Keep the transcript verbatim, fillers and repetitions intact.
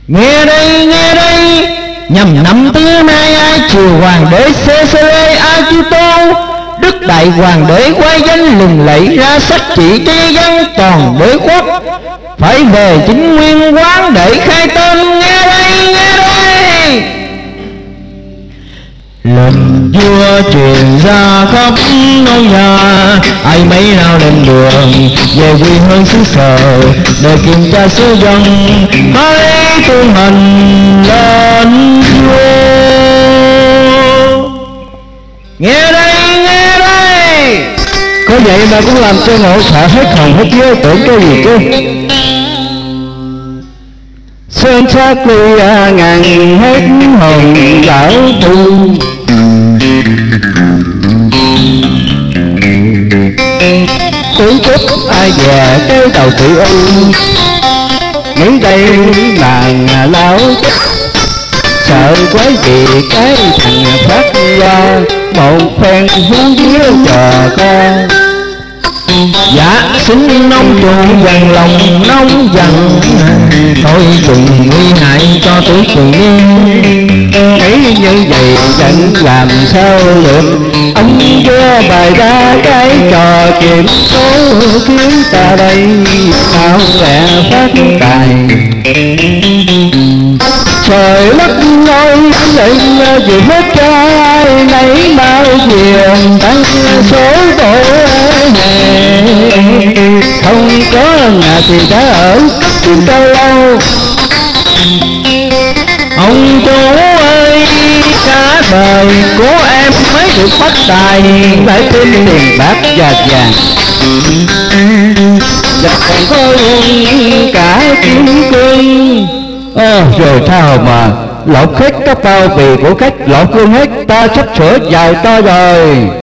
Nghe đây, nghe đây, nhằm năm thứ nay ai triều hoàng đế xê xê lê a chu tô, đức đại hoàng đế quay danh lừng lẫy ra sách chỉ cho dân toàn đế quốc, phải về chính nguyên quán để khai tên. Nghe đây, nghe đây, lệnh vua truyền ra khắp nông nhà, ai mấy nào lên đường về quê hương xứ sở, để kiểm tra số dân hãy tu hành lên vua. Nghe đây, nghe đây, có vậy mà cũng làm cho ngộ sợ hết hồn hết vía, tưởng cái gì chứ. Sơn sát lui ngàn hết hồn lão tu, tuổi cúp ai về cái đầu tự ưu, nghĩ đây làng lão sợ quái gì cái thằng phát ra một phen hú vía trò con. Dạ xin nông trù dằn lòng nông dằn, thôi đừng nguy hại cho tuổi tụi niên. Nghĩ như vậy chẳng làm sao được, ông vua bày ra cái trò kiểm số, khiến ta đây sao lẹ phát tài. Trời đất ơi lệnh gì hết trai nấy bao diền tăng số tội hè, không có nhà thì đã ở tìm đâu lâu. Ông chú ơi cả đời của em mới được phát tài, lại thêm tiền bạc và vàng, và còn có luôn cả kim cương. À, rồi sao mà lột hết các bao bì của khách lột luôn hết, ta sắp sửa vào to rồi.